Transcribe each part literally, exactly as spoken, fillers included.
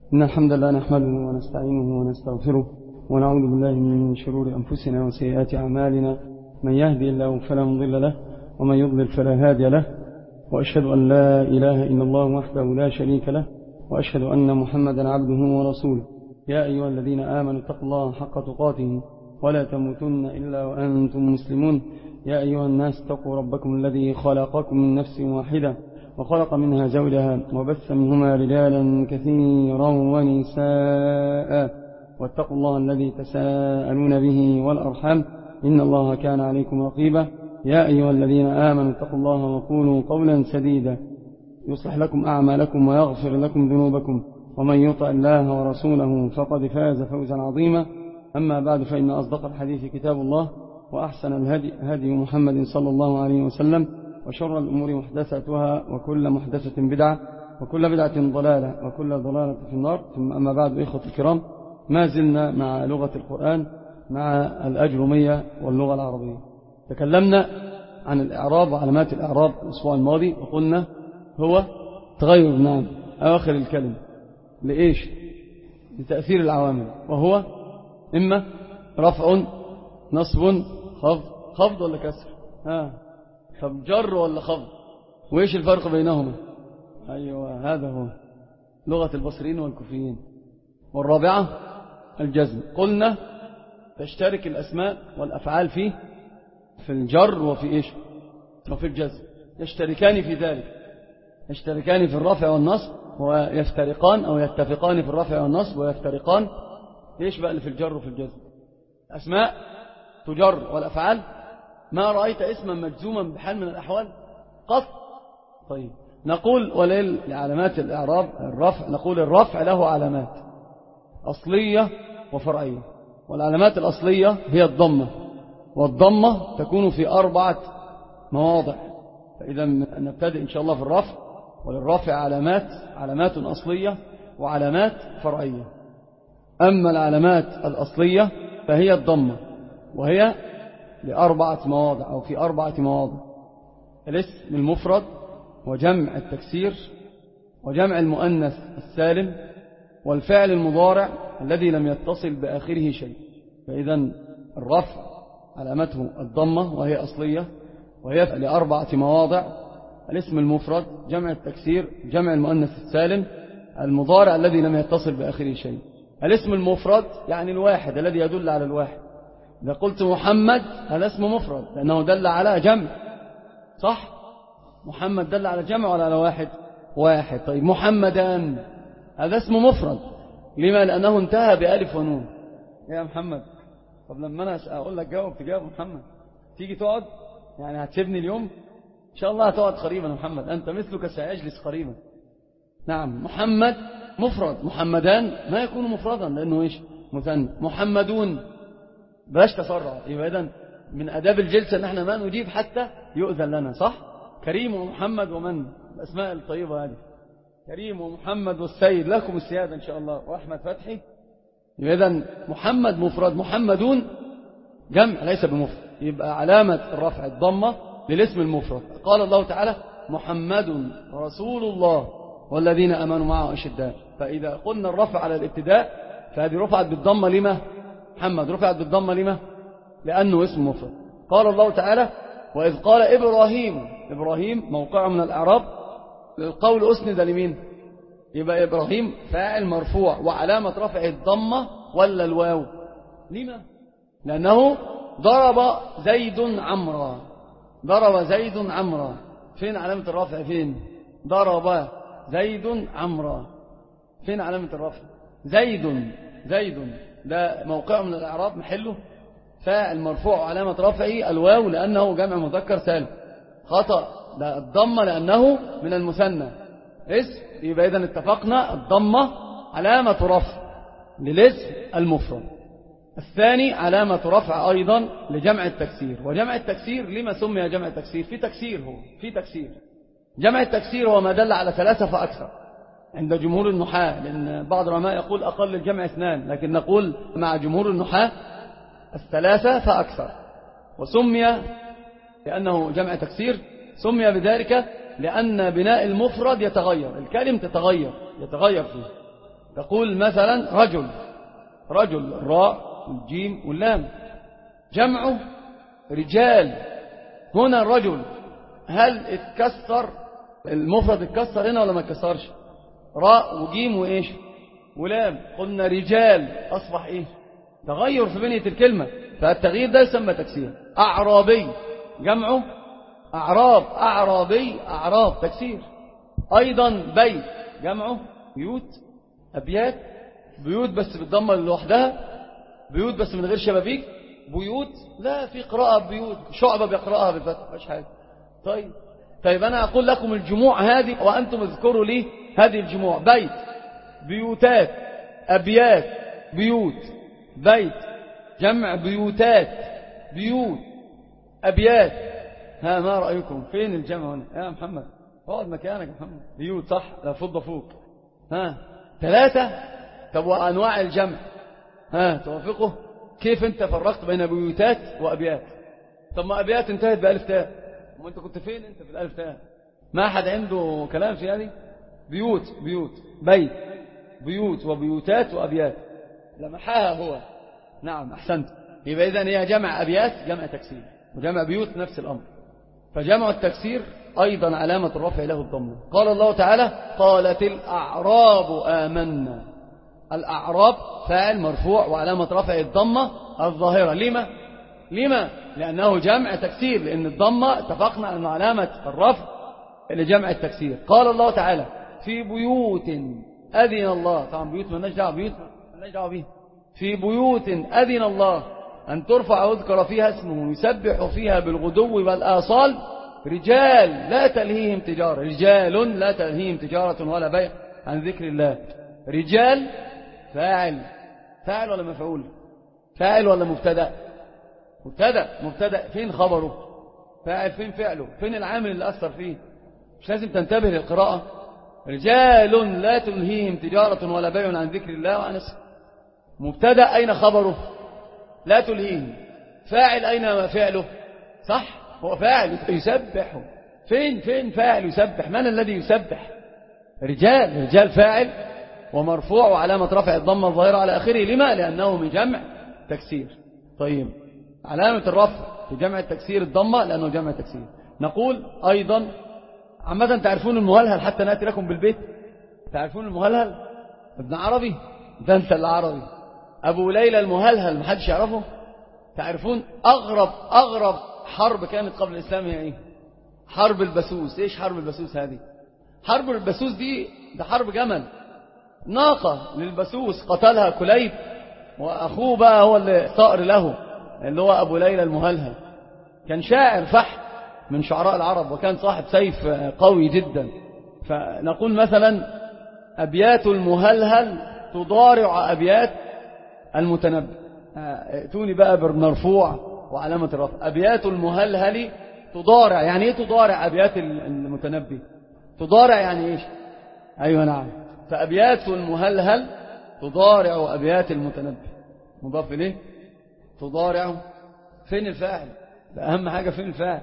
إن الحمد لله نحمده ونستعينه ونستغفره ونعوذ بالله من شرور أنفسنا وسيئات أعمالنا. من يهدي الله فلا مضل له ومن يضلل فلا هادي له، وأشهد أن لا إله إلا الله وحده لا شريك له، وأشهد أن محمدا عبده ورسوله. يا أيها الذين آمنوا اتقوا الله حق تقاته ولا تموتن إلا وأنتم مسلمون. يا أيها الناس اتقوا ربكم الذي خلقكم من نفس واحدة وخلق منها زوجها وبث منهما رجالا كثيرا ونساء، واتقوا الله الذي تساءلون به والأرحام إن الله كان عليكم رقيبا. يا أيها الذين آمنوا اتقوا الله وقولوا قولا سديدا يصلح لكم أعمالكم ويغفر لكم ذنوبكم، ومن يطع الله ورسوله فقد فاز فوزا عظيما. أما بعد، فإن أصدق الحديث كتاب الله، وأحسن الهدي هدي محمد صلى الله عليه وسلم، وشر الأمور محدثاتها، وكل محدثة بدعة، وكل بدعة ضلالة، وكل ضلالة في النار. ثم أما بعد، إخوة الكرام، ما زلنا مع لغة القرآن مع الأجرمية واللغة العربية. تكلمنا عن الإعراب وعلامات الإعراب الأسبوع الماضي، وقلنا هو تغير نعم آخر الكلمة لإيش؟ لتأثير العوامل، وهو إما رفع، نصب، خفض. خفض ولا كسر؟ ها طب جر ولا خفض؟ وإيش الفرق بينهما؟ أيوة، هذا هو لغة البصريين والكوفيين. والرابعة الجزم. قلنا تشترك الأسماء والأفعال فيه في الجر وفي إيش؟ وفي الجزم، يشتركان في ذلك، يشتركان في الرفع والنصب، ويفترقان أو يتفقان في الرفع والنصب، ويفترقان إيش بقى اللي في الجر وفي الجزم؟ أسماء تجر، والأفعال ما رأيت اسما مجزوما بحال من الأحوال قط. طيب نقول وليل لعلامات الإعراب الرفع، نقول الرفع له علامات أصلية وفرعية. والعلامات الأصلية هي الضمة، والضمة تكون في أربعة مواضع. فإذا نبتدئ إن شاء الله في الرفع. وللرفع علامات علامات أصلية وعلامات فرعية. أما العلامات الأصلية فهي الضمة، وهي لأربعة مواضع أو في أربعة مواضع: الاسم المفرد، وجمع التكسير، وجمع المؤنث السالم، والفعل المضارع الذي لم يتصل بآخره شيء. فإذا الرفع علامته الضمة وهي أصلية، وهي لأربعة مواضع: الاسم المفرد، جمع التكسير، جمع المؤنث السالم، المضارع الذي لم يتصل بآخره شيء. الاسم المفرد يعني الواحد الذي يدل على الواحد. إذا قلت محمد هذا اسم مفرد لأنه دل على جمع، صح؟ محمد دل على جمع ولا على واحد؟ واحد. طيب محمدان هذا اسم مفرد، لما؟ لأنه انتهى بألف ونون. يا محمد، طب لما أنا أقول لك جاوب تجاوب محمد، تيجي تقعد؟ يعني هتسيبني اليوم؟ إن شاء الله هتقعد قريبا يا محمد، أنت مثلك سيجلس قريبا. نعم، محمد مفرد. محمدان ما يكون مفردا لأنه إيش؟ مثنى. محمدون بلاش تسرع. يبقى إذن من أداب الجلسة أن احنا ما نجيب حتى يؤذن لنا، صح؟ كريم ومحمد ومن الأسماء الطيبة هذه، كريم ومحمد والسيد، لكم السيادة إن شاء الله، وأحمد فتحي. يبقى إذن محمد مفرد، محمدون جمع ليس بمفرد. يبقى علامة الرفع الضمة للاسم المفرد. قال الله تعالى: محمد رسول الله والذين آمنوا معه أشداء. فإذا قلنا الرفع على الابتداء فهذه رفعت بالضمة. لما؟ محمد رفعت بالضمة لما؟ لأنه اسم مفرد. قال الله تعالى: وإذ قال إبراهيم. إبراهيم موقع من الإعراب، القول أسند لمين؟ يبقى إبراهيم فاعل مرفوع، وعلامة رفع الضمة ولا الواو؟ لما؟ لأنه ضرب زيد عمرا. ضرب زيد عمرا، فين علامة الرفع؟ فين؟ ضرب زيد عمرا، فين علامة الرفع؟ زيد. زيد ده موقع من الإعراب، محله فاعل مرفوع، علامة رفعه الواو لأنه جمع مذكر سالم. خطأ، ده الضمة لأنه من المثنى اسم. يبقى إذن اتفقنا الضمة علامة رفع للاسم المفرد. الثاني علامة رفع أيضا لجمع التكسير. وجمع التكسير لما سمي جمع التكسير؟ في تكسير، هو في تكسير. جمع التكسير هو ما دل على ثلاثة فأكثر عند جمهور النحاة، لأن بعض العلماء يقول أقل الجمع اثنان، لكن نقول مع جمهور النحاة الثلاثة فأكثر. وسمي لأنه جمع تكسير، سمي بذلك لأن بناء المفرد يتغير، الكلم تتغير يتغير فيه. تقول مثلا رجل، رجل الراء والجيم واللام، جمعه رجال. هنا الرجل هل اتكسر المفرد، اتكسر هنا ولا ما اتكسرش؟ راء وجيم وإيش ولام، قلنا رجال، أصبح إيه؟ تغير في بنية الكلمة، فالتغيير ده يسمى تكسير. أعرابي جمعه أعراب، أعرابي أعراب تكسير. أيضا بيت جمعه بيوت، أبيات، بيوت بس بالضمة لوحدها، بيوت بس من غير شبابيك، بيوت لا في قراءة بيوت، شعبة بيقرأها بالفتح مش حاجة. طيب طيب أنا أقول لكم الجموع هذه وأنتم اذكروا لي هذه الجموع: بيت، بيوتات، أبيات، بيوت. بيت جمع بيوتات، بيوت، أبيات. ها ما رأيكم؟ فين الجمع هنا يا محمد؟ اقعد مكانك يا محمد. بيوت صح، لا فضة فوق. ها ثلاثة. طب وأنواع الجمع ها توافقه؟ كيف انت فرقت بين بيوتات وأبيات؟ طب ما أبيات انتهت بألف تاء، وما انت كنت فين انت في الألف تاء؟ ما أحد عنده كلام في هذه؟ بيوت، بيوت، بيت، بيوت وبيوتات وأبيات، لمحاها هو. نعم أحسنت. يبقى إذن هي جمع أبيات جمع تكسير، وجمع بيوت نفس الأمر. فجمع التكسير أيضا علامة الرفع له الضمة. قال الله تعالى: قالت الأعراب آمنا. الأعراب فاعل مرفوع وعلامة رفع الضمة الظاهرة. لما؟ لما؟ لأنه جمع تكسير، لأن الضمة اتفقنا أن علامة الرفع لجمع التكسير. قال الله تعالى: في بيوت أذن الله. طبعا بيوت ما نجدع، بيوت ما نجدع به. في بيوت أذن الله أن ترفع ويذكر فيها اسمه يسبح فيها بالغدو والآصال رجال لا تلهيهم تجارة، رجال لا تلهيهم تجارة ولا بيع عن ذكر الله. رجال فاعل، فاعل ولا مفعول؟ فاعل ولا مبتدأ؟ مبتدأ، مبتدأ. فين خبره؟ فاعل. فين فعله؟ فين العامل اللي أثر فيه؟ مش لازم تنتبه للقراءة. رجال لا تلهيهم تجارة ولا بيع عن ذكر الله وعن اسمه. مبتدأ أين خبره؟ لا تلهيهم. فاعل أين ما فعله؟ صح، هو فاعل يسبح. فين فين فاعل يسبح؟ من الذي يسبح؟ رجال. رجال فاعل ومرفوع وعلامة رفع الضمة الظاهرة على آخره. لما؟ لأنه من جمع تكسير. طيب علامة الرفع في جمع التكسير الضمة لأنه جمع تكسير. نقول أيضا عامة تعرفون المهلهل حتى نأتي لكم بالبيت. تعرفون المهلهل؟ ابن عربي ده انت العربي. أبو ليلى المهلهل محدش يعرفه؟ تعرفون أغرب أغرب حرب كانت قبل الإسلام هي إيه؟ حرب البسوس. إيش حرب البسوس هذه؟ حرب البسوس دي ده حرب جمل، ناقة للبسوس قتلها كليب، وأخوه بقى هو اللي صائر له، اللي هو أبو ليلى المهلهل. كان شاعر فحم من شعراء العرب، وكان صاحب سيف قوي جدا. فنقول مثلا: أبيات المهلهل تضارع أبيات المتنبي. ائتوني بقى بالمرفوع وعلامة الرفع. أبيات المهلهل تضارع. يعني ايه تضارع أبيات المتنبي؟ تضارع يعني ايش؟ ايوه نعم. فأبيات المهلهل تضارع أبيات المتنبي. مضاف إليه تضارع. فين الفاعل؟ ده أهم حاجة. فين الفاعل؟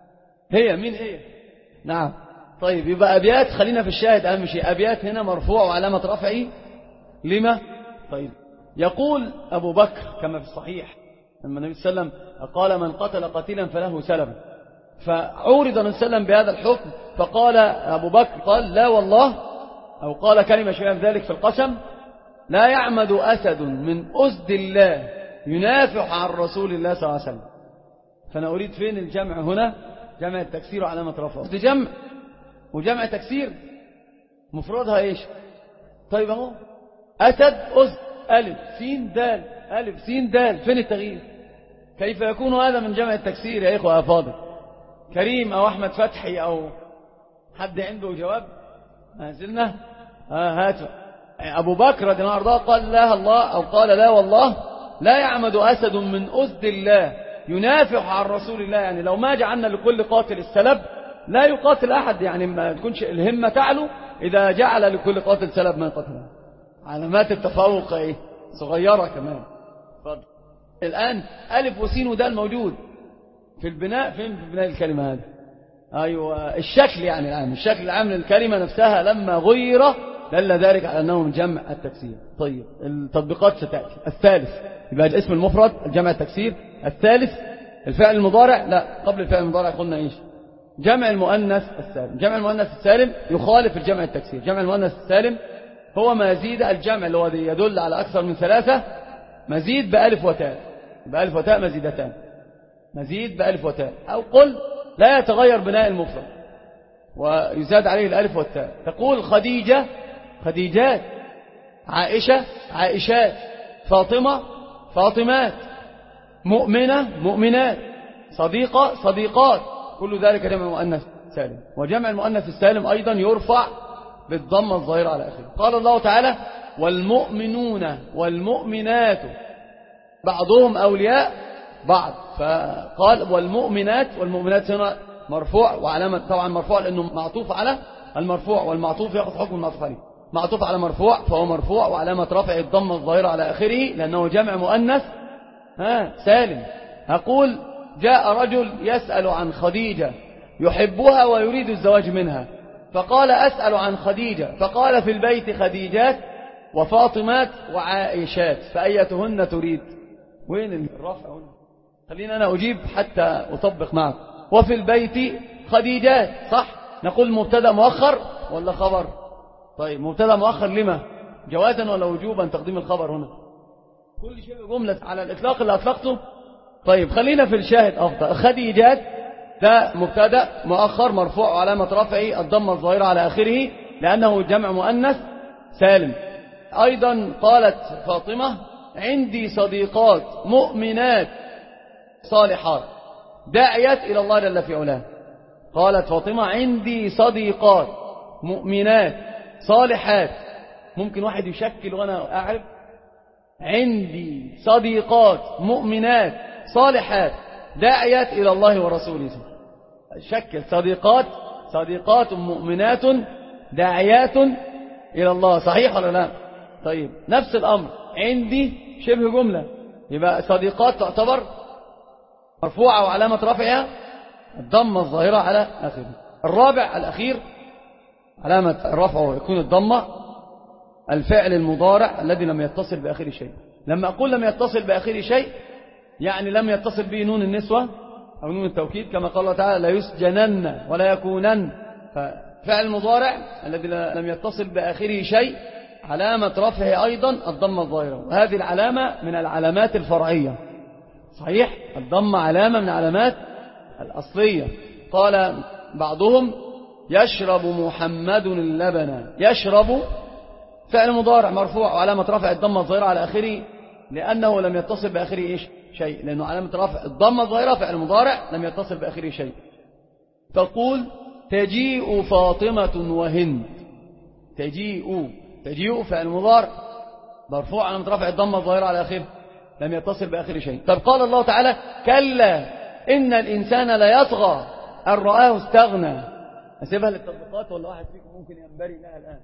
هي مين هي؟ نعم. طيب يبقى أبيات، خلينا في الشاهد أهم شيء. أبيات هنا مرفوع وعلامة رفعه. لما؟ طيب يقول أبو بكر كما في الصحيح لما النبي صلى الله عليه وسلم قال: من قتل قتيلا فله سلب. فعورض النبي صلى الله عليه وسلم بهذا الحكم، فقال أبو بكر قال: لا والله، أو قال كلمة شيئا ذلك في القسم: لا يعمد أسد من أسد الله ينافح عن رسول الله صلى الله عليه وسلم. فأنا أريد فين الجمع هنا؟ جمع التكسير وعلامة رفعه. جمع وجمع تكسير مفردها إيش؟ طيب أهو أسد أسد ألف سين دال ألف سين دال. فين التغيير؟ كيف يكون هذا من جمع التكسير يا إخوة أفاضل؟ كريم أو أحمد فتحي أو حد عنده جواب؟ ما زلنا آه هاتوا. أبو بكر رضي الله عنه قال: لا الله، أو قال: لا والله لا يعمد أسد من أسد الله ينافح عن رسول الله. يعني لو ما جعلنا لكل قاتل السلب لا يقاتل أحد، يعني ما تكونش الهمة تعلو إذا جعل لكل قاتل سلب ما قتله. علامات التفوق إيه؟ صغيرة كمان. فضل. الآن ألف وسين ودال موجود في البناء. فين في بناء الكلمة هذه؟ أيوة الشكل، يعني الآن الشكل العام للكلمة نفسها لما غير دل ذلك على أنه من جمع التكسير. طيب التطبيقات ستأتي. الثالث يبقى الاسم المفرد الجمع التكسير. الثالث الفعل المضارع، لا قبل الفعل المضارع قلنا إيش؟ جمع المؤنث السالم. جمع المؤنث السالم يخالف الجمع التكسير. جمع المؤنث السالم هو مزيد الجمع اللي هو يدل على أكثر من ثلاثة مزيد بألف وتاء، بألف وتاء مزيدتان، مزيد بألف وتاء. أو قل لا يتغير بناء المفرد ويزاد عليه الألف والتاء. تقول خديجة خديجات، عائشة عائشات، فاطمة فاطمات، مؤمنة مؤمنات، صديقة صديقات، كل ذلك جمع مؤنث سالم. وجمع المؤنث السالم أيضا يرفع بالضمة الظاهرة على آخره. قال الله تعالى والمؤمنون والمؤمنات بعضهم أولياء بعض، فقال والمؤمنات، والمؤمنات هنا مرفوع وعلامة طبعا مرفوع لأنه معطوف على المرفوع، والمعطوف يأخذ حكم المعطوف عليه، معطوف على مرفوع فهو مرفوع وعلامة رفع الضمة الظاهرة على آخره لأنه جمع مؤنث ها سالم. أقول جاء رجل يسأل عن خديجة يحبها ويريد الزواج منها، فقال أسأل عن خديجة، فقال في البيت خديجات وفاطمات وعائشات، فأيتهن تريد؟ وين الرفع هنا؟ خلينا أنا أجيب حتى أطبق معك. وفي البيت خديجات، صح؟ نقول مبتدأ مؤخر ولا خبر؟ طيب مبتدأ مؤخر لما؟ جوازا ولا وجوبا تقديم الخبر هنا؟ كل شيء جملة على الإطلاق اللي أطلقته. طيب خلينا في الشاهد أفضل. خديجات ده مبتدأ مؤخر مرفوع وعلامة رفعه الضمة الظاهرة على آخره لأنه جمع مؤنث سالم. أيضا قالت فاطمة عندي صديقات مؤمنات صالحات داعيات إلى الله جل في علاه. قالت فاطمة عندي صديقات مؤمنات صالحات. ممكن واحد يشكل وأنا أعرف عندي صديقات مؤمنات صالحات داعيات إلى الله ورسوله. شكل صديقات صديقات مؤمنات داعيات إلى الله، صحيح ولا لا؟ طيب نفس الأمر عندي شبه جملة، يبقى صديقات تعتبر مرفوعة وعلامة رفعها الضمة الظاهرة على آخره. الرابع الأخير علامة الرفع يكون الضمة الفعل المضارع الذي لم يتصل بآخر شيء. لما أقول لم يتصل بآخر شيء يعني لم يتصل به نون النسوة أو نون التوكيد كما قال الله تعالى لا يسجنن ولا يكونن. ففعل المضارع الذي لم يتصل بآخره شيء علامة رفعه أيضا الضمة الظاهرة، وهذه العلامة من العلامات الفرعية. صحيح الضمة علامة من علامات الأصلية. قال بعضهم يشرب محمد اللبن. يشرب فعل مضارع مرفوع وعلامة رفع الضمة الظاهرة على آخره لأنه لم يتصل بآخره إيش شيء، لأنه علامة رفع الضمة الظاهرة فعل مضارع لم يتصل بآخره شيء. تقول تجيء فاطمة وهند. تجيء تجيء فعل مضارع مرفوع علامة رفع الضمة الظاهرة على آخره لم يتصل بآخر شيء. طب قال الله تعالى كلا إن الإنسان لا يطغى أن رآه استغنى. أسيبها للتطبيقات ولا واحد فيكم ممكن ينبري لها الآن؟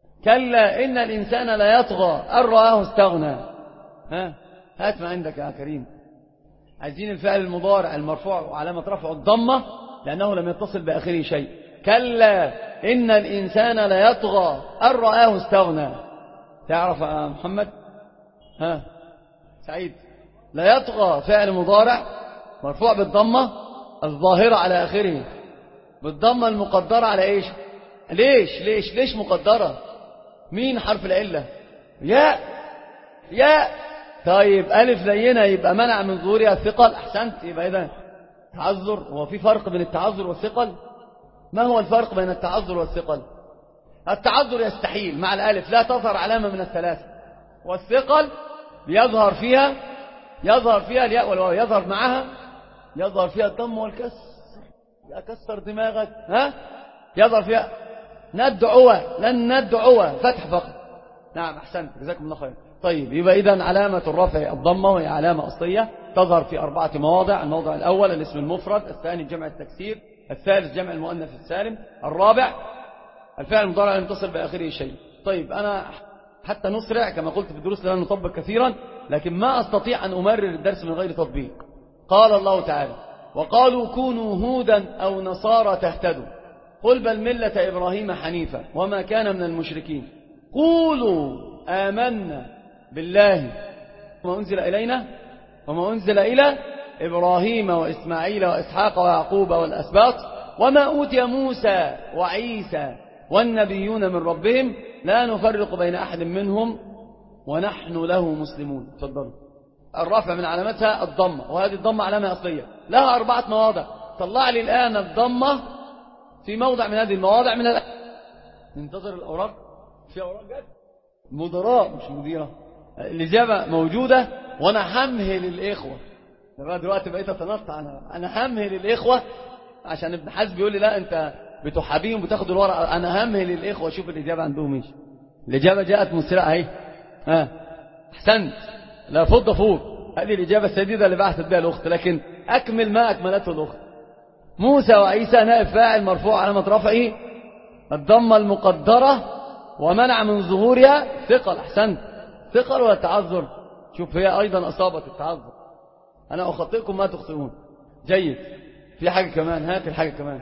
كلا إن الإنسان لا يطغى أن رآه استغنى. ها هات ما عندك يا كريم. عايزين الفعل المضارع المرفوع وعلامة رفعه الضمة لأنه لم يتصل بآخره شيء. كلا إن الإنسان لا يطغى أن رآه استغنى. تعرف يا محمد؟ ها سعيد؟ لا يطغى فعل مضارع مرفوع بالضمة الظاهرة على آخره بالضمة المقدرة على إيش؟ ليش ليش ليش مقدرة؟ مين حرف العلة؟ ياء ياء. طيب ألف لينة يبقى منع من ظهورها الثقل. أحسنت. يبقى إذا تعذر. هو في فرق بين التعذر والثقل؟ ما هو الفرق بين التعذر والثقل؟ التعذر يستحيل مع الألف لا تظهر علامة من الثلاثة، والثقل يظهر فيها يظهر فيها الياء والواو، يظهر معها يظهر فيها الضم والكسر. يا كسر دماغك. ها يظهر فيها ندعوة لن ندعوة فتح فقط. نعم أحسنت جزاكم الله خير. طيب يبقى إذن علامة الرفع الضمة وهي علامة أصلية تظهر في أربعة مواضع. الموضع الأول الاسم المفرد، الثاني جمع التكسير، الثالث جمع المؤنث السالم، الرابع الفعل المضارع لم يتصل بآخره شيء. طيب أنا حتى نسرع كما قلت في الدروس لن نطبق كثيرا لكن ما أستطيع أن أمرر الدرس من غير تطبيق. قال الله تعالى وقالوا كونوا هودا أو نصارى تهتدوا قل بل ملة إبراهيم حنيفا وما كان من المشركين. قولوا آمنا بالله وما أنزل إلينا وما أنزل إلى إبراهيم وإسماعيل وإسحاق ويعقوب والأسباط وما أوتي موسى وعيسى والنبيون من ربهم لا نفرق بين أحد منهم ونحن له مسلمون. تفضلوا. الرفع من علامتها الضمة، وهذه الضمة علامة أصلية لها أربعة مواضع. طلع لي الآن الضمة في موضع من هذه المواضع من الأ... ننتظر الأوراق. في أوراق جد مدراء مش مديرة. الإجابة موجودة وأنا همهل الإخوة. دلوقتي بقيت أتنطع أنا أنا همهل الإخوة عشان ابن حزم بيقول لي لا أنت بتحابيهم بتاخد الورقة. أنا همهل الإخوة شوف الإجابة عندهم إيش. الإجابة جاءت مسرعة أهي. ها أحسنت. لا فض فوق. هذه الإجابة السديدة اللي بعثت بها الأخت، لكن أكمل ما أكملته الأخت. موسى وعيسى نائب فاعل مرفوع علامة رفعه الضمة المقدرة ومنع من ظهورها ثقل. أحسنت. ثقل ولا تعذر؟ شوف هي أيضا أصابت التعذر. أنا أخطئكم ما تخطئون. جيد. في حاجة كمان. هات الحاجة كمان.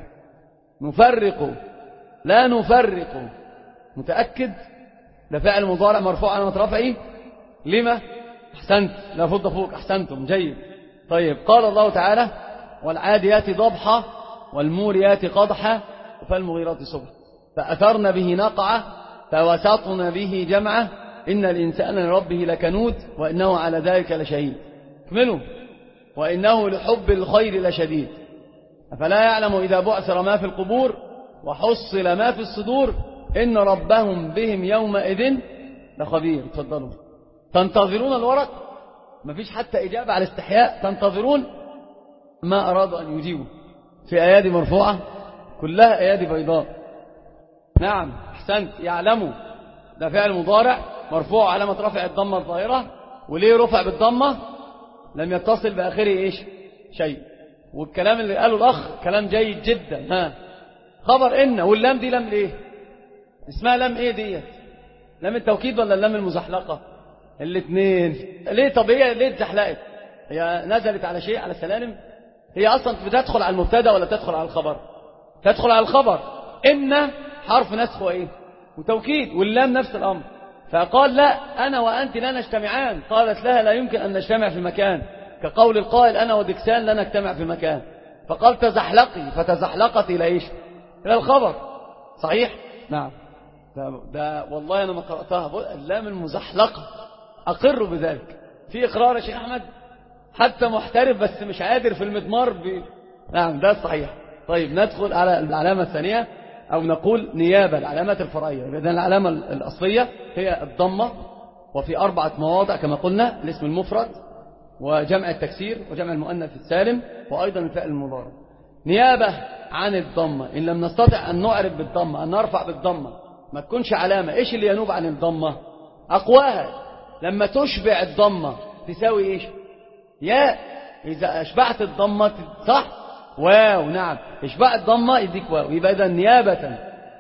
نفرق لا نفرق. متأكد؟ ده فعل مضارع مرفوع علامة رفعه لما؟ أحسنت. لا فض فوق. أحسنتم. جيد. طيب قال الله تعالى والعاديات ضبحا والموريات قدحا فالمغيرات صبحا فأثرن به نقعة فوسطن به جمعة إن الإنسان لربه لكنود وإنه على ذلك لشهيد. اكملوا. وإنه لحب الخير لشديد أفلا يعلم إذا بعثر ما في القبور وحصل ما في الصدور إن ربهم بهم يومئذ لخبير. تفضلوا. تنتظرون الورق. مفيش حتى إجابة على استحياء. تنتظرون ما أرادوا أن يجيبوا. في أيادي مرفوعة كلها أيادي بيضاء. نعم أحسنت. يعلموا ده فعل مضارع مرفوع علامة رفع الضمة الظاهرة. وليه رفع بالضمة؟ لم يتصل بآخره إيش شيء. والكلام اللي قاله الأخ كلام جيد جدا. ها خبر إن واللام دي لام إيه؟ اسمها لام إيه دي؟ لام التوكيد ولا اللام المزحلقة؟ الاثنين. ليه؟ طب هي ليه اتزحلقت؟ هي نزلت على شيء على السلالم؟ هي أصلا بتدخل على المبتدا ولا تدخل على الخبر؟ تدخل على الخبر. إن حرف نسخ وإيه وتوكيد واللام نفس الأمر. فقال لا أنا وأنت لا نجتمعان. قالت لها لا يمكن أن نجتمع في مكان كقول القائل أنا ودكسان لا نجتمع في مكان. فقال تزحلقي فتزحلقت إلى إيش إلى الخبر. صحيح. نعم. ده, ده والله أنا ما قرأتها. اللام المزحلقة أقر بذلك. في إقرار يا شيخ أحمد حتى محترف بس مش قادر في المضمار ب... نعم ده صحيح. طيب ندخل على العلامة الثانية أو نقول نيابة العلامات الفرعية. إذن العلامة الأصلية هي الضمة وفي أربعة مواضع كما قلنا الاسم المفرد وجمع التكسير وجمع المؤنث السالم وأيضا الفعل المضارع. نيابة عن الضمة إن لم نستطع أن نعرف بالضمة أن نرفع بالضمة ما تكونش علامة. إيش اللي ينوب عن الضمة؟ أقواها لما تشبع الضمة تساوي إيش ياء. إذا أشبعت الضمة صح واو. نعم إشباع الضمة يديك واو. يبقى إذا نيابة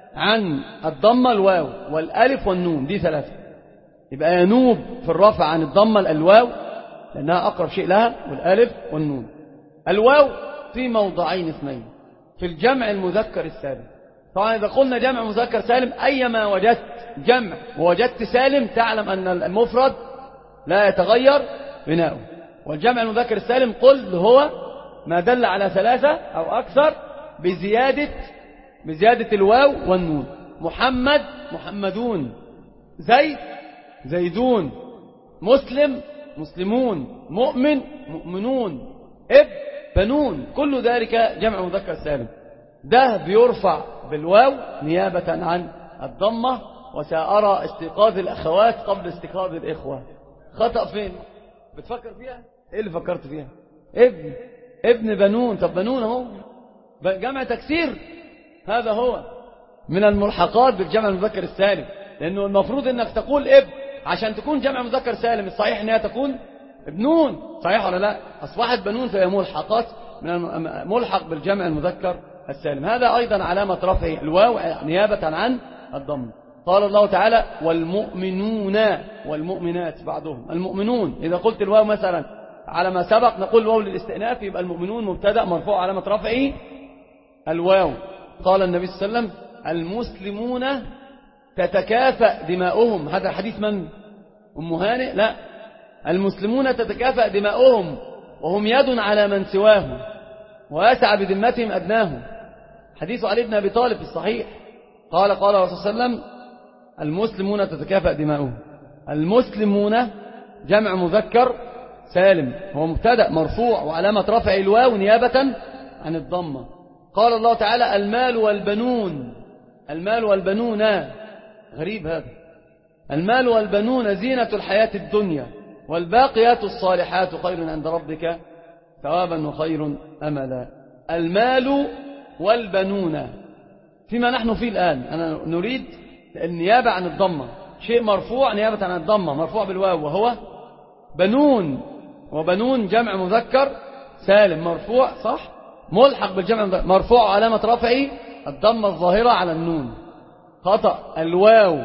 عن الضمة الواو والألف والنون دي ثلاثة. يبقى ينوب في الرفع عن الضمة الواو لأنها أقرب شيء لها والألف والنون. الواو في موضعين اثنين في الجمع المذكر السالم. طبعا إذا قلنا جمع مذكر سالم أيما وجدت جمع ووجدت سالم تعلم أن المفرد لا يتغير بناؤه. والجمع المذكر السالم قل هو ما دل على ثلاثة أو أكثر بزيادة بزيادة الواو والنون. محمد محمدون. زيد زيدون. مسلم مسلمون. مؤمن مؤمنون. اب بنون. كل ذلك جمع مذكر سالم. ده بيرفع بالواو نيابة عن الضمة. وسأرى استيقاظ الأخوات قبل استيقاظ الإخوة. خطأ فين؟ بتفكر فيها؟ إيه اللي فكرت فيها؟ ابن ابن بنون. طب بنون اهو جمع تكسير. هذا هو من الملحقات بالجمع المذكر السالم لأنه المفروض أنك تقول ابن عشان تكون جمع مذكر سالم. الصحيح أنها تكون ابنون. صحيح ولا لا؟ أصبحت بنون فهي ملحقات من ملحق بالجمع المذكر السالم. هذا أيضا علامة رفع الواو نيابة عن الضم. قال الله تعالى والمؤمنون والمؤمنات بعضهم. المؤمنون إذا قلت الواو مثلا على ما سبق نقول الواو للاستئناف يبقى المؤمنون مبتدأ مرفوع علامة رفعه الواو. قال النبي صلى الله عليه وسلم المسلمون تتكافأ دماؤهم. هذا حديث من؟ أم هانئ؟ لا، المسلمون تتكافأ دماؤهم وهم يد على من سواهم ويسعى بذمتهم أدناهم. حديث علي بن أبي طالب في الصحيح قال قال الرسول صلى الله عليه وسلم المسلمون تتكافأ دماؤهم. المسلمون جمع مذكر سالم، هو مبتدأ مرفوع وعلامة رفع الواو نيابة عن الضمة. قال الله تعالى المال والبنون، المال والبنون، غريب هذا، المال والبنون زينة الحياة الدنيا والباقيات الصالحات خير عند ربك ثوابا وخير أملا. المال والبنون فيما نحن فيه الآن، أنا نريد النيابة عن الضمة، شيء مرفوع نيابة عن الضمة، مرفوع بالواو وهو بنون، وبنون جمع مذكر سالم مرفوع صح، ملحق بالجمع مرفوع علامة رفعه الضمة الظاهرة على النون. خطأ، الواو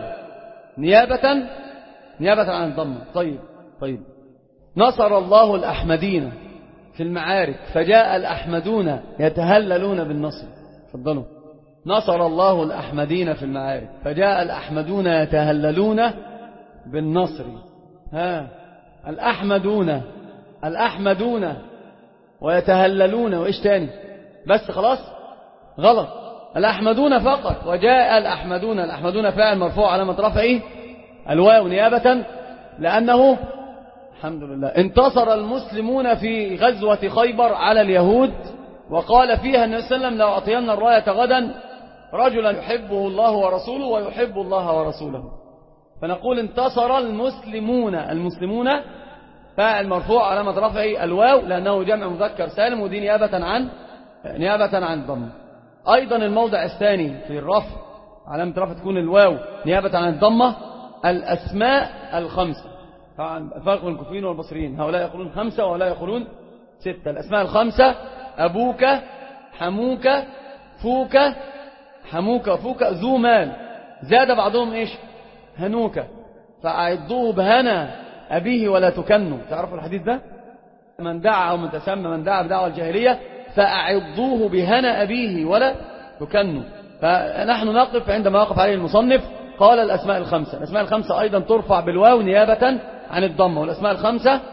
نيابة نيابة عن الضمة. طيب طيب نصر الله الأحمدين في المعارك فجاء الأحمدون يتهللون بالنصر. تفضلوا. نصر الله الأحمدين في المعارك فجاء الأحمدون يتهللون بالنصر. ها، الأحمدون الأحمدون ويتهللون وإيش تاني؟ بس خلاص غلط، الأحمدون فقط. وجاء الأحمدون، الأحمدون فاعل مرفوع علامة رفعه الواو نيابة لأنه الحمد لله انتصر المسلمون في غزوة خيبر على اليهود، وقال فيها النبي صلى الله عليه وسلم لو أعطينا الراية غدا رجلا يحبه الله ورسوله ويحب الله ورسوله. فنقول انتصر المسلمون، المسلمون فاعل مرفوع علامة رفعه الواو لأنه جمع مذكر سالم ودي نيابة عن نيابة عن الضم. أيضا الموضع الثاني في الرفع علامة رفع تكون الواو نيابة عن الضمة. الأسماء الخمسة، طبعا فرق بين الكوفيين والبصريين، هؤلاء يقولون خمسة وهؤلاء يقولون ستة. الأسماء الخمسة أبوك حموك فوك، حموك فوك ذو مال، زاد بعضهم إيش هنوك فأعضوه بهنا أبيه ولا تكنوا. تعرفوا الحديث ده؟ من دعا أو من تسمى من دعا بدعوى الجاهلية فأعضوه بهنا أبيه ولا تكنوا. فنحن نقف عندما وقف عليه المصنف قال الأسماء الخمسة. الأسماء الخمسة أيضا ترفع بالواو نيابة عن الضمة، والأسماء الخمسة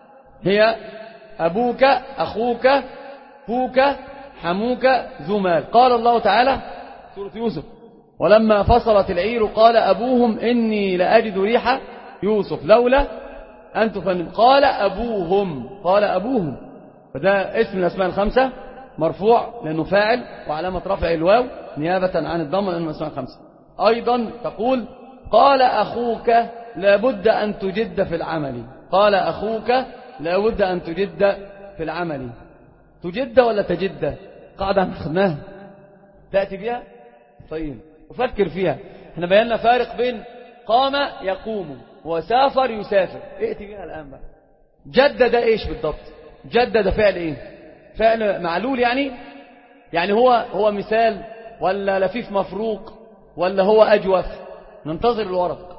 هي أبوك أخوك فوك حموك ذو مال. قال الله تعالى سورة يوسف ولما فصلت العير قال أبوهم إني لأجد ريح يوسف لولا أن تفنن. قال أبوهم، قال أبوهم، فده اسم الأسماء الخمسة مرفوع لأنه فاعل وعلامة رفع الواو نيابة عن الضمة لأنه الأسماء الخمسة. أيضا تقول قال أخوك لابد أن تجد في العمل، قال أخوك لابد أن تجد في العمل. تجد ولا تجد؟ قاعدة أخذناها تأتي بها. طيب أفكر فيها، احنا بينا فارق بين قام يقوم وسافر يسافر، ائتي بها الآن بقى. جدد ايش بالضبط؟ جدد فعل ايه؟ فعل معلول يعني يعني هو هو مثال ولا لفيف مفروق ولا هو أجوف؟ ننتظر الورق.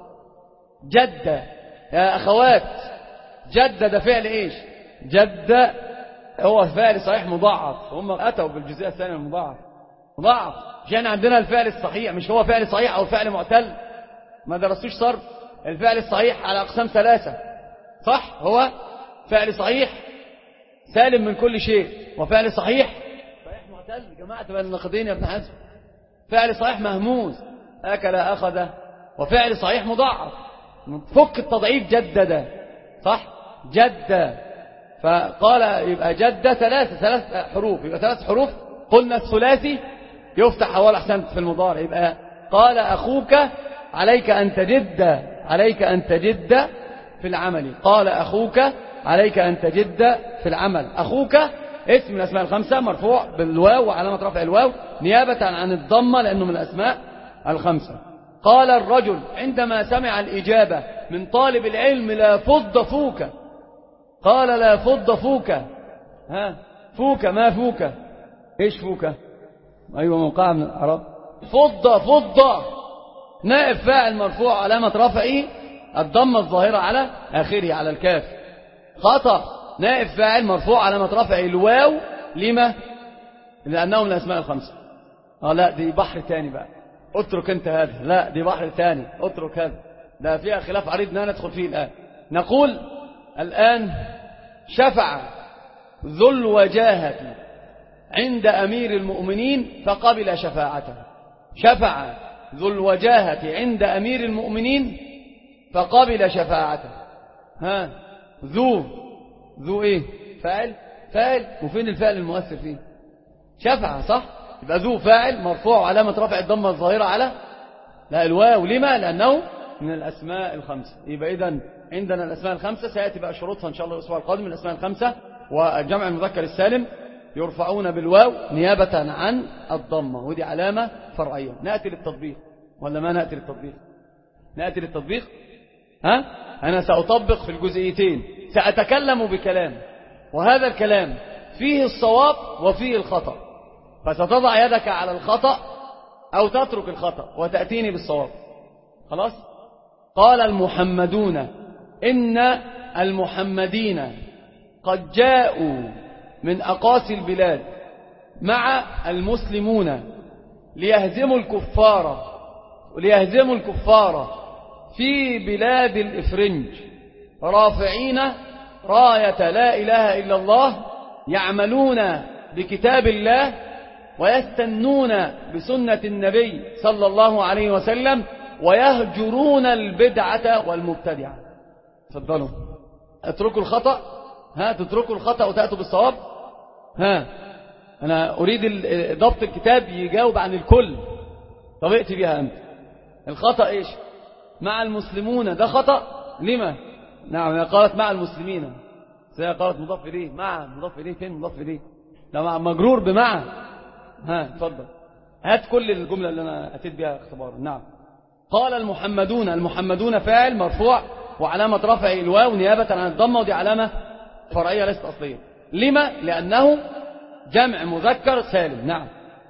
جد يا أخوات، جدد فعل إيش؟ جد هو فعل صحيح مضاعف، هم أتوا بالجزئية الثانية المضاعف مضاعف. جاءنا عندنا الفعل الصحيح، مش هو فعل صحيح أو فعل معتل؟ ما درستوش صرف؟ الفعل الصحيح على أقسام ثلاثة صح؟ هو فعل صحيح سالم من كل شيء، وفعل صحيح صحيح معتل. جماعة بين النقدين يا ابن حزم. فعل صحيح مهموز أكل أخذ، وفعل صحيح مضاعف فك التضعيف جدد صح؟ جد. فقال يبقى جد ثلاثة ثلاث حروف، يبقى ثلاث حروف. قلنا الثلاثي يفتح أول أحسن في المضارع، يبقى قال أخوك عليك أن تجد، عليك أن تجد في العمل. قال أخوك عليك أن تجد في العمل. أخوك اسم من الأسماء الخمسة مرفوع بالواو وعلامة رفع الواو نيابة عن الضمة لأنه من الأسماء الخمسة. قال الرجل عندما سمع الإجابة من طالب العلم لا فض فوك، قال لا فض فوك. ها فوك ما فوك؟ ايش فوك؟ ايوه موقع من العرب. فض فض نائب فاعل مرفوع علامة رفعه الضمة الظاهرة على آخره على الكاف. خطأ، نائب فاعل مرفوع علامة رفعه الواو. لما؟ لأنه من الأسماء الخمسة. اه لا دي بحر تاني بقى. اترك انت هذا، لا دي بحر ثاني، اترك هذا، ده فيها خلاف عريض لا ندخل فيه الآن. نقول الآن شفع ذو الوجاهة عند أمير المؤمنين فقبل شفاعته. شفع ذو الوجاهة عند أمير المؤمنين فقبل شفاعته. ها ذو ذو ايه؟ فاعل فاعل، وفين الفاعل المؤثر فيه؟ شفع صح؟ يبقى ذو فاعل مرفوع علامة رفع الضمة الظاهرة على لا الواو. لما؟ لأنه من الأسماء الخمسة. يبقى إذن عندنا الأسماء الخمسة سيأتي بقى شروطها إن شاء الله الأسبوع القادم. من الأسماء الخمسة والجمع المذكر السالم يرفعون بالواو نيابة عن الضمة، ودي علامة فرعية. نأتي للتطبيق ولا ما نأتي للتطبيق؟ نأتي للتطبيق. ها؟ أنا سأطبق في الجزئيتين، سأتكلم بكلام، وهذا الكلام فيه الصواب وفيه الخطأ، فستضع يدك على الخطأ أو تترك الخطأ وتأتيني بالصواب. خلاص؟ قال المحمدون إن المحمدين قد جاءوا من أقاصي البلاد مع المسلمون ليهزموا الكفار وليهزموا الكفار في بلاد الإفرنج رافعين راية لا إله إلا الله، يعملون بكتاب الله ويستنون بسنة النبي صلى الله عليه وسلم ويهجرون البدعة والمبتدعة. تفضلوا اتركوا الخطأ. ها تتركوا الخطأ وتأتوا بالصواب. ها أنا أريد ضبط الكتاب يجاوب عن الكل. طب ائتي بها أنت. الخطأ إيش؟ مع المسلمون ده خطأ. لما؟ نعم هي قالت مع المسلمين، هي قالت مضاف إليه. مع مضاف إليه فين مضاف إليه؟ ده مع مجرور بمع. ها تفضل هات كل الجملة اللي أنا أتيت بها اختبارا. نعم قال المحمدون. المحمدون فاعل مرفوع وعلامة رفعه الواو نيابة عن الضمة، ودي علامة فرعية ليست أصلية. لما؟ لأنه جمع مذكر سالم. نعم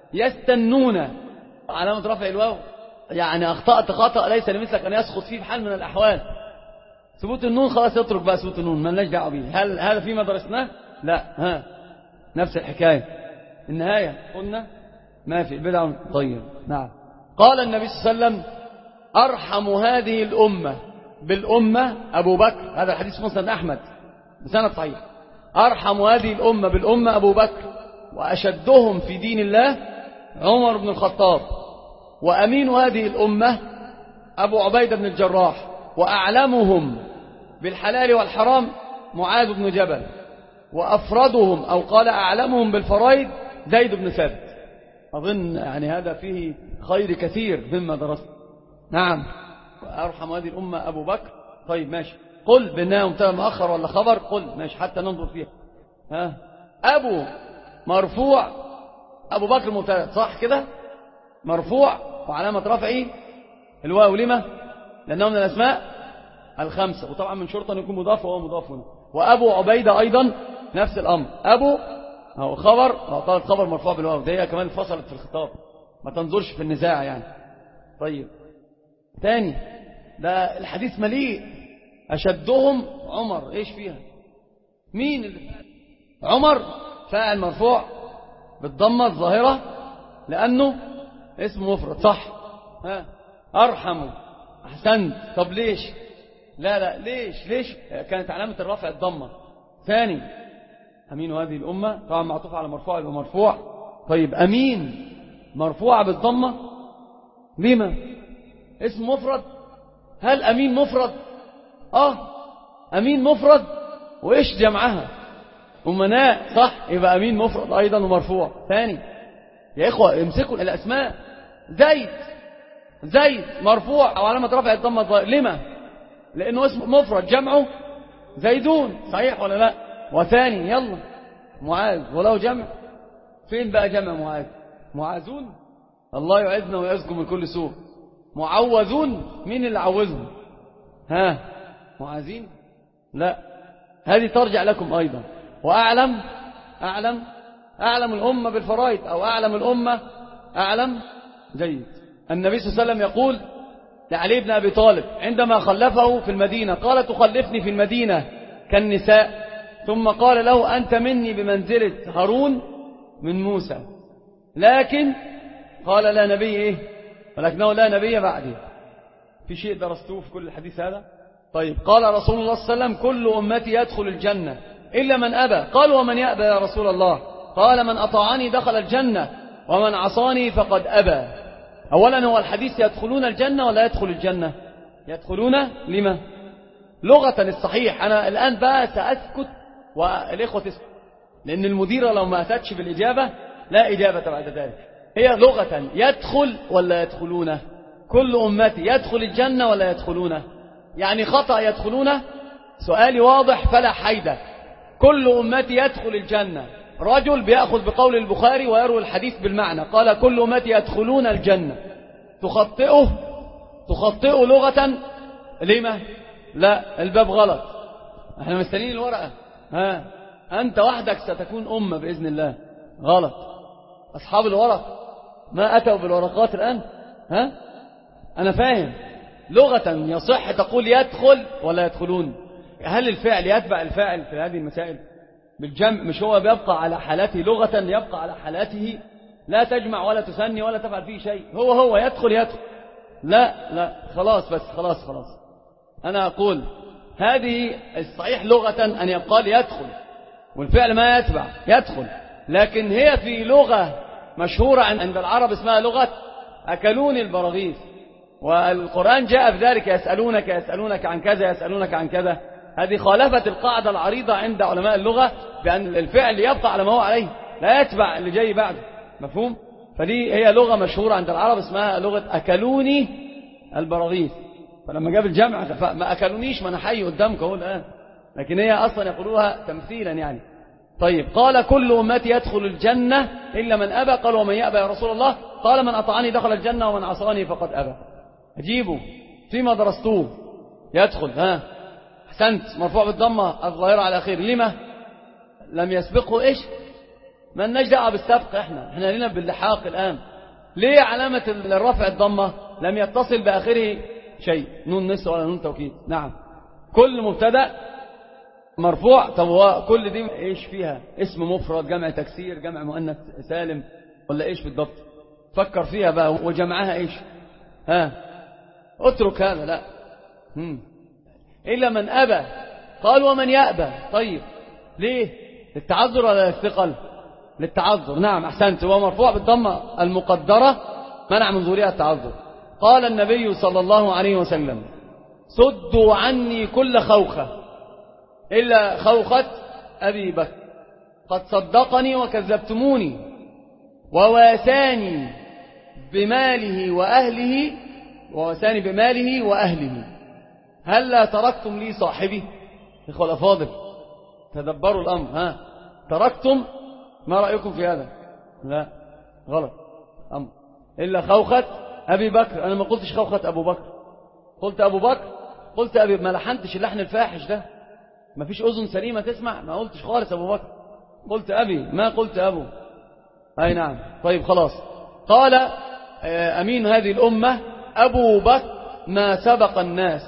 يستنون علامة رفع الواو، يعني أخطأت خطأ ليس لمثلك أن يسقط فيه بحال من الأحوال. ثبوت النون خلاص يترك بقى ثبوت النون، ما لناش دعوه به. هل هذا فيما درسناه؟ لا. ها نفس الحكاية. النهاية قلنا ما في البدع. طيب نعم قال النبي صلى الله عليه وسلم أرحم هذه الأمة بالأمة أبو بكر. هذا الحديث مسند أحمد بسند صحيح. أرحم هذه الأمة بالأمة أبو بكر، وأشدهم في دين الله عمر بن الخطاب، وأمين هذه الأمة أبو عبيدة بن الجراح، وأعلمهم بالحلال والحرام معاذ بن جبل، وأفردهم أو قال أعلمهم بالفرائض زيد بن ثابت. أظن يعني هذا فيه خير كثير مما درست. نعم أرحم هذه الأمة أبو بكر. طيب ماشي. قل بأنها مبتدا مؤخر ولا خبر؟ قل ماشي حتى ننظر فيها. ها أبو مرفوع، أبو بكر مبتدا صح كده، مرفوع وعلامة رفعه الواو. لما؟ لأنه من الأسماء الخمسة، وطبعا من شرط أن يكون مضاف وهو مضاف هنا. وأبو عبيدة أيضا نفس الأمر. أبو هو خبر، قالت خبر مرفوع بالواو، ده كمان فصلت في الخطاب، ما تنظرش في النزاع يعني. طيب تاني ده الحديث مليء. أشدهم عمر، إيش فيها؟ مين اللي فعل؟ عمر فاعل مرفوع بالضمة الظاهرة لأنه اسم مفرد صح. ها أرحم أحسنت. طب ليش؟ لا لا ليش ليش كانت علامة الرفع الضمة. ثاني أمين هذه الأمة طبعا معطوف على مرفوع يبقى مرفوع. طيب أمين مرفوعة بالضمة لما؟ اسم مفرد. هل أمين مفرد؟ آه أمين مفرد وإيش جمعها؟ أمناء صح، يبقى أمين مفرد أيضا ومرفوع. ثاني يا إخوة امسكوا الأسماء. زيد زيد مرفوع أو علامة رفع الضمة الظاهرة. لما؟ لأنه اسم مفرد جمعه زيدون صحيح ولا لا؟ وثاني يلا معاذ ولو جمع. فين بقى جمع معاذ؟ معاذون. الله يعزنا ويعزكم من كل سوء. معوذون، مين اللي عوذهم؟ ها معاذين؟ لا هذه ترجع لكم أيضا. وأعلم أعلم أعلم الأمة بالفرائض أو أعلم الأمة أعلم. جيد. النبي صلى الله عليه وسلم يقول لعلي بن أبي طالب عندما خلفه في المدينة، قال تخلفني في المدينة كالنساء؟ ثم قال له أنت مني بمنزلة هارون من موسى، لكن قال لا نبي إيه ولكنه لا نبي بعده. في شيء درستوه في كل الحديث هذا؟ طيب قال رسول الله صلى الله عليه وسلم كل أمتي يدخل الجنة إلا من أبى. قال ومن يأبى يا رسول الله؟ قال من أطاعني دخل الجنة ومن عصاني فقد أبى. أولا هو الحديث يدخلون الجنة ولا يدخل الجنة؟ يدخلون لما؟ لغة الصحيح. أنا الآن بقى سأسكت والإخوة تسكت، لأن المديرة لو ما أتتش بالإجابة لا إجابة بعد ذلك. هي لغة يدخل ولا يدخلون؟ كل أمتي يدخل الجنة ولا يدخلون؟ يعني خطأ يدخلون؟ سؤالي واضح فلا حيدة. كل أمتي يدخل الجنة، رجل بيأخذ بقول البخاري ويروي الحديث بالمعنى، قال كل أمتي يدخلون الجنة. تخطئه تخطئه لغة لما؟ لا، الباب غلط، احنا مستنين الورقة. ها أنت وحدك ستكون أمة بإذن الله. غلط، أصحاب الورق ما أتوا بالورقات الآن. ها أنا فاهم. لغة يصح تقول يدخل ولا يدخلون؟ هل الفعل يتبع الفاعل في هذه المسائل بالجمع؟ مش هو بيبقى على حالته لغة، يبقى على حالته، لا تجمع ولا تثني ولا تفعل فيه شيء. هو هو يدخل يدخل. لا لا خلاص، بس خلاص خلاص أنا أقول هذه الصحيح لغة أن يقال يدخل، والفعل ما يتبع يدخل. لكن هي في لغة مشهورة عند العرب اسمها لغة أكلوني البراغيث، والقرآن جاء في ذلك يسألونك يسألونك عن كذا يسألونك عن كذا. هذه خالفت القاعدة العريضة عند علماء اللغة بأن الفعل يبقى على ما هو عليه، لا يتبع اللي جاي بعده. مفهوم؟ فدي هي لغة مشهورة عند العرب اسمها لغة أكلوني البراغيث. فلما جاب الجمع ما أكلونيش، ما أنا حي قدامك أهو الآن، لكن هي أصلا يقولوها تمثيلا يعني. طيب قال كل أمتي يدخل الجنة إلا من أبى. قال ومن يأبى يا رسول الله؟ قال من أطعني دخل الجنة ومن عصاني فقد أبى. أجيبوا فيما درستوه يدخل. ها أحسنت، مرفوع بالضمة الظاهرة على آخره. لما لم يسبقه إيش؟ ما لناش دعوة بالسبق، احنا احنا لنا باللحاق الآن. ليه علامة الرفع الضمة؟ لم يتصل بآخره شيء، نون نسوة ولا نون توكيد. نعم كل مبتدأ مرفوع. طب هو كل دي ايش فيها؟ اسم مفرد، جمع تكسير، جمع مؤنث سالم، ولا ايش بالضبط؟ فكر فيها بقى، وجمعها ايش؟ ها اترك هذا. لا هم. إلا من أبى. قال ومن يأبى. طيب ليه؟ للتعذر ولا للثقل؟ للتعذر. نعم أحسنت، هو مرفوع بالضمة المقدرة منع من ظهورها التعذر. قال النبي صلى الله عليه وسلم صدوا عني كل خوخة إلا خوخة أبي بكر، قد صدقني وكذبتموني وواساني بماله وأهله وواساني بماله وأهله، هل لا تركتم لي صاحبي؟ إخوة الأفاضل تدبروا الأمر. ها تركتم، ما رأيكم في هذا؟ لا غلط أمر. إلا خوخة أبي بكر. أنا ما قلتش خوخة أبو بكر، قلت أبو بكر، قلت أبي. ما لحنتش اللحن الفاحش ده، ما فيش أذن سليمة تسمع، ما قلتش خالص أبو بكر، قلت أبي ما قلت أبو. أي نعم. طيب خلاص. قال أمين هذه الأمة أبو بكر ما سبق الناس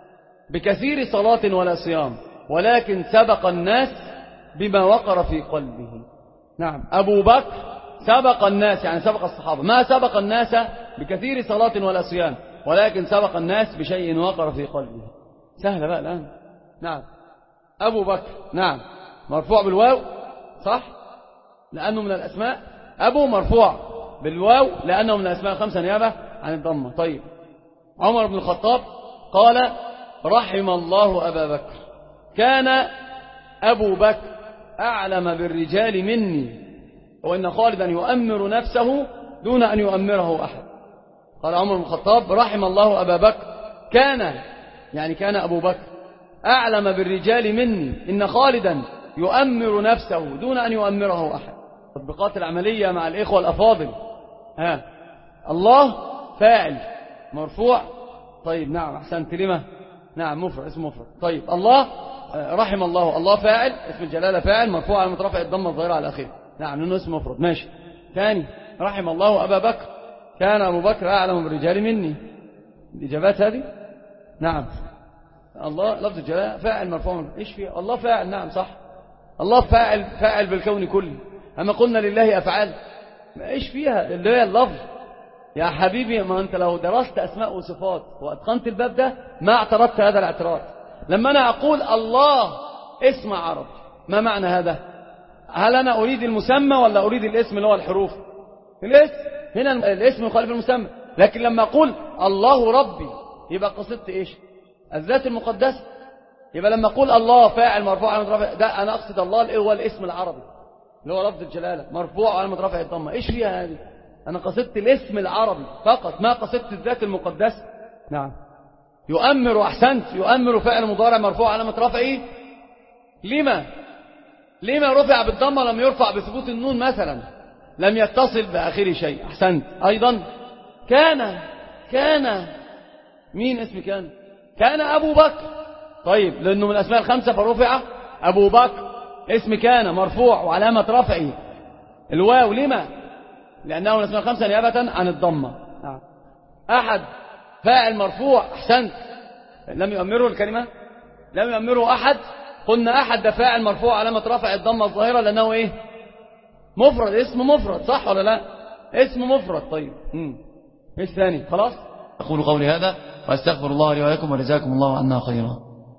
بكثير صلاة ولا صيام، ولكن سبق الناس بما وقر في قلبه. نعم أبو بكر سبق الناس، يعني سبق الصحابة، ما سبق الناس بكثير صلاة ولا صيام، ولكن سبق الناس بشيء وقر في قلبه. سهلة بقى الآن. نعم أبو بكر. نعم مرفوع بالواو صح، لأنه من الأسماء. أبو مرفوع بالواو لأنه من الأسماء الخمسة نيابة عن الضمة. طيب عمر بن الخطاب قال رحم الله أبا بكر، كان أبو بكر أعلم بالرجال مني، وإن خالدا يؤمر نفسه دون أن يؤمره أحد. قال عمر بن الخطاب رحم الله أبا بكر، كان يعني كان أبو بكر أعلم بالرجال مني، إن خالدا يؤمر نفسه دون أن يؤمره أحد. تطبيقات العملية مع الإخوة الأفاضل. ها الله فاعل مرفوع. طيب نعم أحسنت. لما؟ نعم مفرد، اسم مفرد. طيب الله رحم الله، الله فاعل، اسم الجلالة فاعل مرفوع على مترفع الضمة الظاهرة على الأخير. نعم لأنه اسم مفرد. ماشي. ثاني رحم الله أبا بكر، كان أبو بكر أعلم بالرجال مني. الإجابات هذه. نعم الله لفظ الجلالة فاعل مرفوع. إيش فيه؟ الله فاعل. نعم صح، الله فاعل، فاعل بالكون كله. أما قلنا لله أفعال، إيش فيها اللي هي اللفظ؟ يا حبيبي ما أنت لو درست أسماء وصفات وأتقنت الباب ده ما اعترضت هذا الاعتراض. لما أنا أقول الله اسم عربي، ما معنى هذا؟ هل أنا أريد المسمى ولا أريد الاسم اللي هو الحروف؟ الاسم، هنا الاسم يخالف المسمى. لكن لما أقول الله ربي يبقى قصدت إيش؟ الذات المقدسة. يبقى لما أقول الله فاعل مرفوع علامة رفعه، ده أنا أقصد الله اللي هو الاسم العربي اللي هو لفظ الجلالة مرفوع علامة رفعه الضمة. إيش فيها هذه؟ أنا قصدت الاسم العربي فقط، ما قصدت الذات المقدسة. نعم. يؤمر، أحسنت، يؤمر فعل مضارع مرفوع علامة رفعه. لما لما رفع بالضمة لم يرفع بثبوت النون مثلا؟ لم يتصل بآخره شيء. أحسنت. أيضا كان كان مين اسم كان؟ كان أبو بكر. طيب لأنه من الأسماء الخمسة فرفع أبو بكر. اسم كان مرفوع وعلامة رفعه الواو. لما؟ لأنه من الأسماء الخمسة نيابة عن الضمة. نعم. أحد فاعل مرفوع. أحسنت. لم يؤمره الكلمة، لم يؤمره أحد. قلنا أحد ده فاعل مرفوع علامة رفع الضمة الظاهرة لأنه إيه؟ مفرد، اسم مفرد، صح ولا لا؟ اسم مفرد. طيب امم ايش ثاني؟ خلاص. أقول قولي هذا وأستغفر الله لي ولكم وجزاكم الله عنا خيرا.